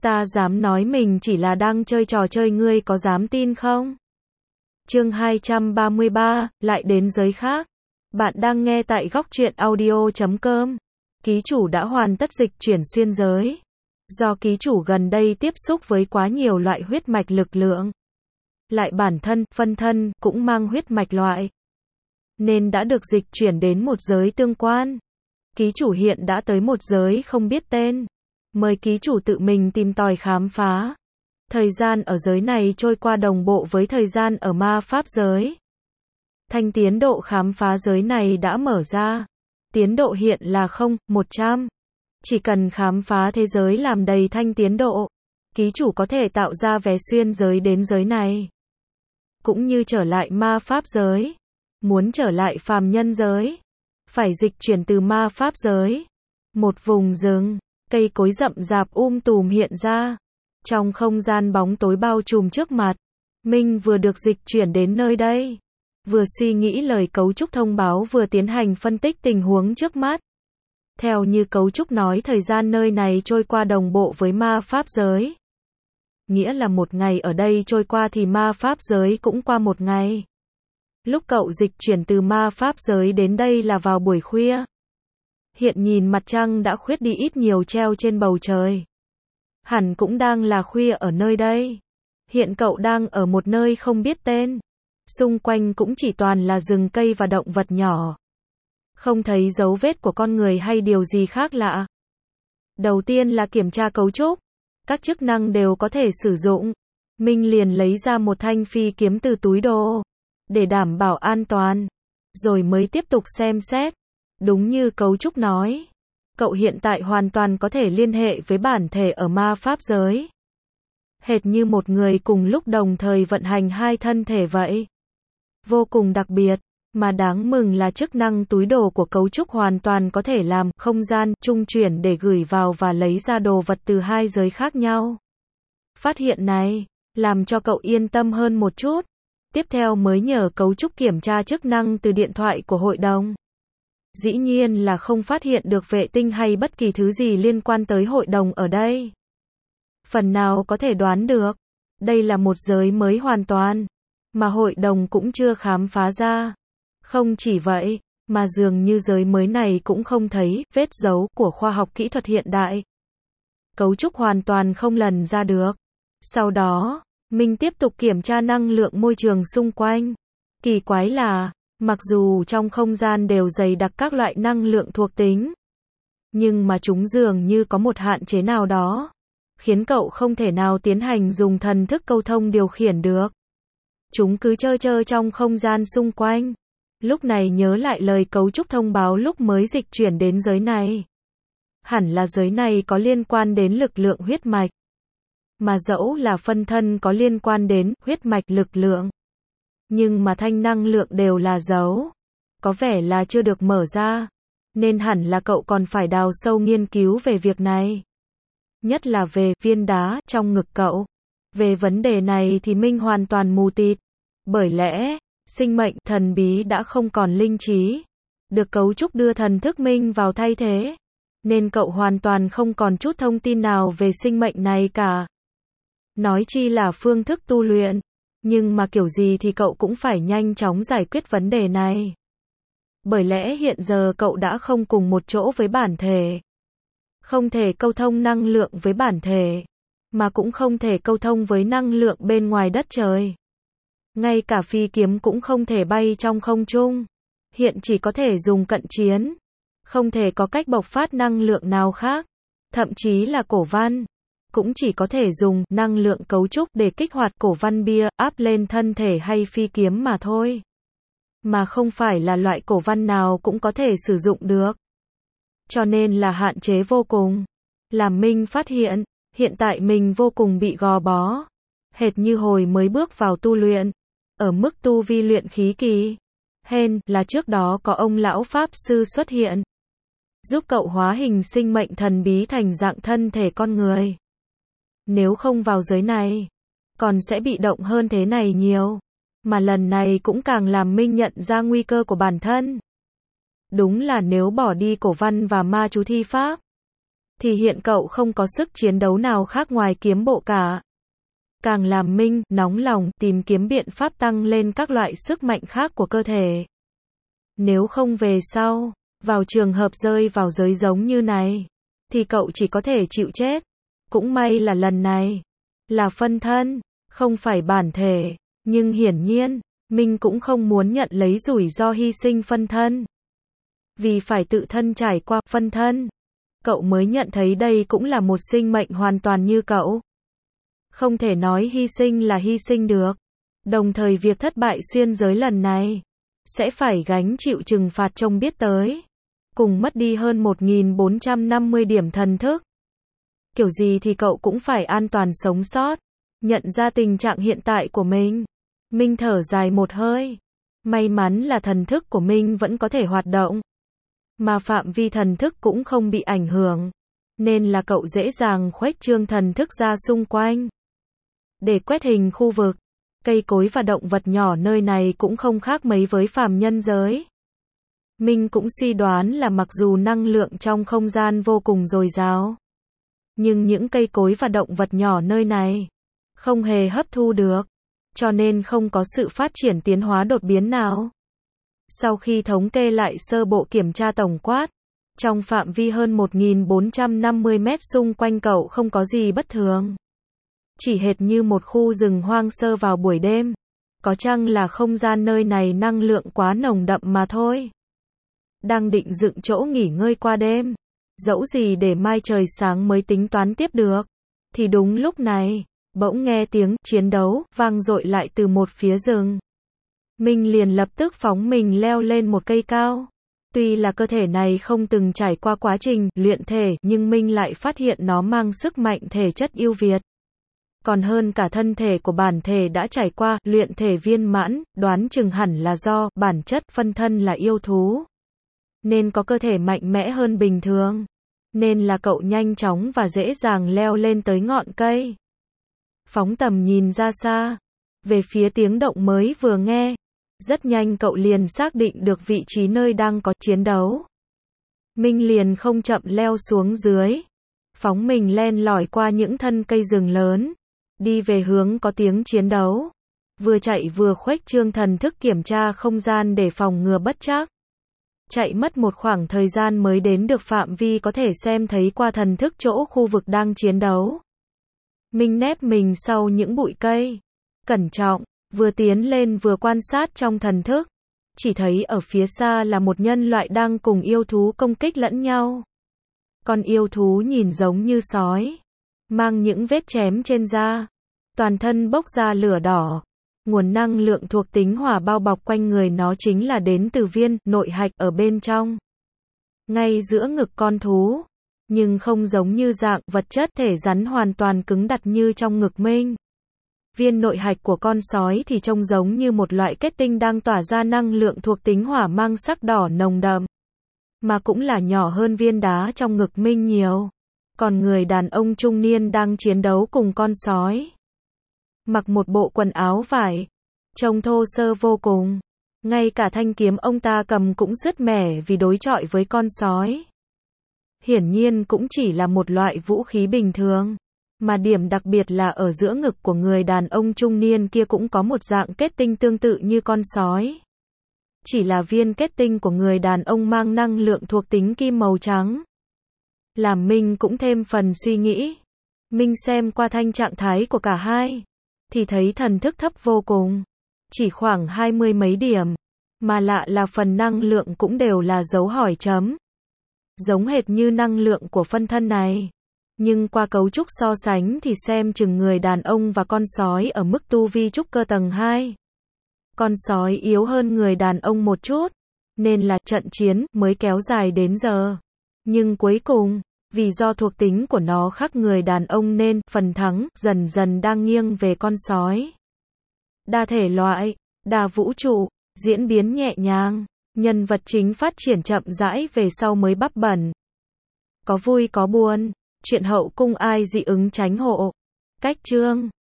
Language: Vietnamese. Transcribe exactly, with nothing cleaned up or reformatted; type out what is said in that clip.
Ta dám nói mình chỉ là đang chơi trò chơi, ngươi có dám tin không? Chương hai trăm ba mươi ba, lại đến giới khác. Bạn đang nghe tại góc truyện audio chấm com. Ký chủ đã hoàn tất dịch chuyển xuyên giới. Do ký chủ gần đây tiếp xúc với quá nhiều loại huyết mạch lực lượng, lại bản thân, phân thân, cũng mang huyết mạch loại, nên đã được dịch chuyển đến một giới tương quan. Ký chủ hiện đã tới một giới không biết tên. Mời ký chủ tự mình tìm tòi khám phá. Thời gian ở giới này trôi qua đồng bộ với thời gian ở ma pháp giới. Thanh tiến độ khám phá giới này đã mở ra. Tiến độ hiện là không, một trăm. Chỉ cần khám phá thế giới làm đầy thanh tiến độ, ký chủ có thể tạo ra vé xuyên giới đến giới này. Cũng như trở lại ma pháp giới. Muốn trở lại phàm nhân giới, phải dịch chuyển từ ma pháp giới. Một vùng rừng, cây cối rậm rạp um tùm hiện ra. Trong không gian bóng tối bao trùm trước mặt, Minh vừa được dịch chuyển đến nơi đây. Vừa suy nghĩ lời cấu trúc thông báo vừa tiến hành phân tích tình huống trước mắt. Theo như cấu trúc nói, thời gian nơi này trôi qua đồng bộ với ma pháp giới. Nghĩa là một ngày ở đây trôi qua thì ma pháp giới cũng qua một ngày. Lúc cậu dịch chuyển từ ma pháp giới đến đây là vào buổi khuya. Hiện nhìn mặt trăng đã khuyết đi ít nhiều treo trên bầu trời. Hẳn cũng đang là khuya ở nơi đây. Hiện cậu đang ở một nơi không biết tên. Xung quanh cũng chỉ toàn là rừng cây và động vật nhỏ. Không thấy dấu vết của con người hay điều gì khác lạ. Đầu tiên là kiểm tra cấu trúc. Các chức năng đều có thể sử dụng. Minh liền lấy ra một thanh phi kiếm từ túi đồ, để đảm bảo an toàn. Rồi mới tiếp tục xem xét. Đúng như cấu trúc nói, cậu hiện tại hoàn toàn có thể liên hệ với bản thể ở ma pháp giới. Hệt như một người cùng lúc đồng thời vận hành hai thân thể vậy. Vô cùng đặc biệt, mà đáng mừng là chức năng túi đồ của cấu trúc hoàn toàn có thể làm không gian trung chuyển để gửi vào và lấy ra đồ vật từ hai giới khác nhau. Phát hiện này, làm cho cậu yên tâm hơn một chút. Tiếp theo mới nhờ cấu trúc kiểm tra chức năng từ điện thoại của hội đồng. Dĩ nhiên là không phát hiện được vệ tinh hay bất kỳ thứ gì liên quan tới hội đồng ở đây. Phần nào có thể đoán được, đây là một giới mới hoàn toàn, mà hội đồng cũng chưa khám phá ra. Không chỉ vậy, mà dường như giới mới này cũng không thấy vết dấu của khoa học kỹ thuật hiện đại. Cấu trúc hoàn toàn không lần ra được. Sau đó, mình tiếp tục kiểm tra năng lượng môi trường xung quanh. Kỳ quái là, mặc dù trong không gian đều dày đặc các loại năng lượng thuộc tính, nhưng mà chúng dường như có một hạn chế nào đó, khiến cậu không thể nào tiến hành dùng thần thức câu thông điều khiển được. Chúng cứ chơ chơ trong không gian xung quanh. Lúc này nhớ lại lời cấu trúc thông báo lúc mới dịch chuyển đến giới này. Hẳn là giới này có liên quan đến lực lượng huyết mạch. Mà dẫu là phân thân có liên quan đến huyết mạch lực lượng, nhưng mà thanh năng lượng đều là dấu. Có vẻ là chưa được mở ra. Nên hẳn là cậu còn phải đào sâu nghiên cứu về việc này. Nhất là về viên đá trong ngực cậu. Về vấn đề này thì Minh hoàn toàn mù tịt. Bởi lẽ, sinh mệnh thần bí đã không còn linh trí. Được cấu trúc đưa thần thức Minh vào thay thế. Nên cậu hoàn toàn không còn chút thông tin nào về sinh mệnh này cả. Nói chi là phương thức tu luyện. Nhưng mà kiểu gì thì cậu cũng phải nhanh chóng giải quyết vấn đề này. Bởi lẽ hiện giờ cậu đã không cùng một chỗ với bản thể. Không thể câu thông năng lượng với bản thể. Mà cũng không thể câu thông với năng lượng bên ngoài đất trời. Ngay cả phi kiếm cũng không thể bay trong không trung. Hiện chỉ có thể dùng cận chiến. Không thể có cách bộc phát năng lượng nào khác. Thậm chí là cổ văn. Cũng chỉ có thể dùng năng lượng cấu trúc để kích hoạt cổ văn bia, áp lên thân thể hay phi kiếm mà thôi. Mà không phải là loại cổ văn nào cũng có thể sử dụng được. Cho nên là hạn chế vô cùng. Làm Minh phát hiện, hiện tại mình vô cùng bị gò bó. Hệt như hồi mới bước vào tu luyện. Ở mức tu vi luyện khí kỳ. Hên là trước đó có ông lão Pháp Sư xuất hiện. Giúp cậu hóa hình sinh mệnh thần bí thành dạng thân thể con người. Nếu không vào giới này, còn sẽ bị động hơn thế này nhiều. Mà lần này cũng càng làm Minh nhận ra nguy cơ của bản thân. Đúng là nếu bỏ đi cổ văn và ma chú thi pháp, thì hiện cậu không có sức chiến đấu nào khác ngoài kiếm bộ cả. Càng làm Minh nóng lòng tìm kiếm biện pháp tăng lên các loại sức mạnh khác của cơ thể. Nếu không về sau, vào trường hợp rơi vào giới giống như này, thì cậu chỉ có thể chịu chết. Cũng may là lần này là phân thân, không phải bản thể, nhưng hiển nhiên, Minh cũng không muốn nhận lấy rủi ro hy sinh phân thân. Vì phải tự thân trải qua phân thân, cậu mới nhận thấy đây cũng là một sinh mệnh hoàn toàn như cậu. Không thể nói hy sinh là hy sinh được. Đồng thời việc thất bại xuyên giới lần này sẽ phải gánh chịu trừng phạt trông biết tới. Cùng mất đi hơn một nghìn bốn trăm năm mươi điểm thần thức. Kiểu gì thì cậu cũng phải an toàn sống sót. Nhận ra tình trạng hiện tại của mình, Minh thở dài một hơi. May mắn là thần thức của Minh vẫn có thể hoạt động, mà phạm vi thần thức cũng không bị ảnh hưởng, nên là cậu dễ dàng khuếch trương thần thức ra xung quanh. Để quét hình khu vực, cây cối và động vật nhỏ nơi này cũng không khác mấy với phàm nhân giới. Minh cũng suy đoán là mặc dù năng lượng trong không gian vô cùng dồi dào, nhưng những cây cối và động vật nhỏ nơi này không hề hấp thu được, cho nên không có sự phát triển tiến hóa đột biến nào. Sau khi thống kê lại sơ bộ kiểm tra tổng quát, trong phạm vi hơn một nghìn bốn trăm năm mươi mét xung quanh cậu không có gì bất thường. Chỉ hệt như một khu rừng hoang sơ vào buổi đêm. Có chăng là không gian nơi này năng lượng quá nồng đậm mà thôi. Đang định dựng chỗ nghỉ ngơi qua đêm, dẫu gì để mai trời sáng mới tính toán tiếp được. Thì đúng lúc này, bỗng nghe tiếng chiến đấu vang dội lại từ một phía rừng. Minh liền lập tức phóng mình leo lên một cây cao. Tuy là cơ thể này không từng trải qua quá trình luyện thể, nhưng Minh lại phát hiện nó mang sức mạnh thể chất ưu việt. Còn hơn cả thân thể của bản thể đã trải qua luyện thể viên mãn, đoán chừng hẳn là do bản chất phân thân là yêu thú, nên có cơ thể mạnh mẽ hơn bình thường. Nên là cậu nhanh chóng và dễ dàng leo lên tới ngọn cây. Phóng tầm nhìn ra xa, về phía tiếng động mới vừa nghe. Rất nhanh cậu liền xác định được vị trí nơi đang có chiến đấu. Minh liền không chậm leo xuống dưới. Phóng mình len lỏi qua những thân cây rừng lớn. Đi về hướng có tiếng chiến đấu. Vừa chạy vừa khuếch trương thần thức kiểm tra không gian để phòng ngừa bất trắc. Chạy mất một khoảng thời gian mới đến được phạm vi có thể xem thấy qua thần thức chỗ khu vực đang chiến đấu. Minh nép mình sau những bụi cây. Cẩn trọng, vừa tiến lên vừa quan sát trong thần thức. Chỉ thấy ở phía xa là một nhân loại đang cùng yêu thú công kích lẫn nhau. Con yêu thú nhìn giống như sói, mang những vết chém trên da, toàn thân bốc ra lửa đỏ. Nguồn năng lượng thuộc tính hỏa bao bọc quanh người nó chính là đến từ viên nội hạch ở bên trong, ngay giữa ngực con thú, nhưng không giống như dạng vật chất thể rắn hoàn toàn cứng đặt như trong ngực Minh. Viên nội hạch của con sói thì trông giống như một loại kết tinh đang tỏa ra năng lượng thuộc tính hỏa mang sắc đỏ nồng đậm, mà cũng là nhỏ hơn viên đá trong ngực Minh nhiều. Còn người đàn ông trung niên đang chiến đấu cùng con sói, mặc một bộ quần áo vải, trông thô sơ vô cùng. Ngay cả thanh kiếm ông ta cầm cũng sứt mẻ vì đối chọi với con sói. Hiển nhiên cũng chỉ là một loại vũ khí bình thường. Mà điểm đặc biệt là ở giữa ngực của người đàn ông trung niên kia cũng có một dạng kết tinh tương tự như con sói. Chỉ là viên kết tinh của người đàn ông mang năng lượng thuộc tính kim màu trắng. Làm Minh cũng thêm phần suy nghĩ. Minh xem qua thanh trạng thái của cả hai, thì thấy thần thức thấp vô cùng. Chỉ khoảng hai mươi mấy điểm. Mà lạ là phần năng lượng cũng đều là dấu hỏi chấm. Giống hệt như năng lượng của phân thân này. Nhưng qua cấu trúc so sánh thì xem chừng người đàn ông và con sói ở mức tu vi trúc cơ tầng hai. Con sói yếu hơn người đàn ông một chút, nên là trận chiến mới kéo dài đến giờ. Nhưng cuối cùng, vì do thuộc tính của nó khác người đàn ông nên phần thắng dần dần đang nghiêng về con sói. Đa thể loại, đa vũ trụ, diễn biến nhẹ nhàng, nhân vật chính phát triển chậm rãi về sau mới bắp bẩn. Có vui có buồn. Chuyện hậu cung ai dị ứng tránh hộ. Cách chương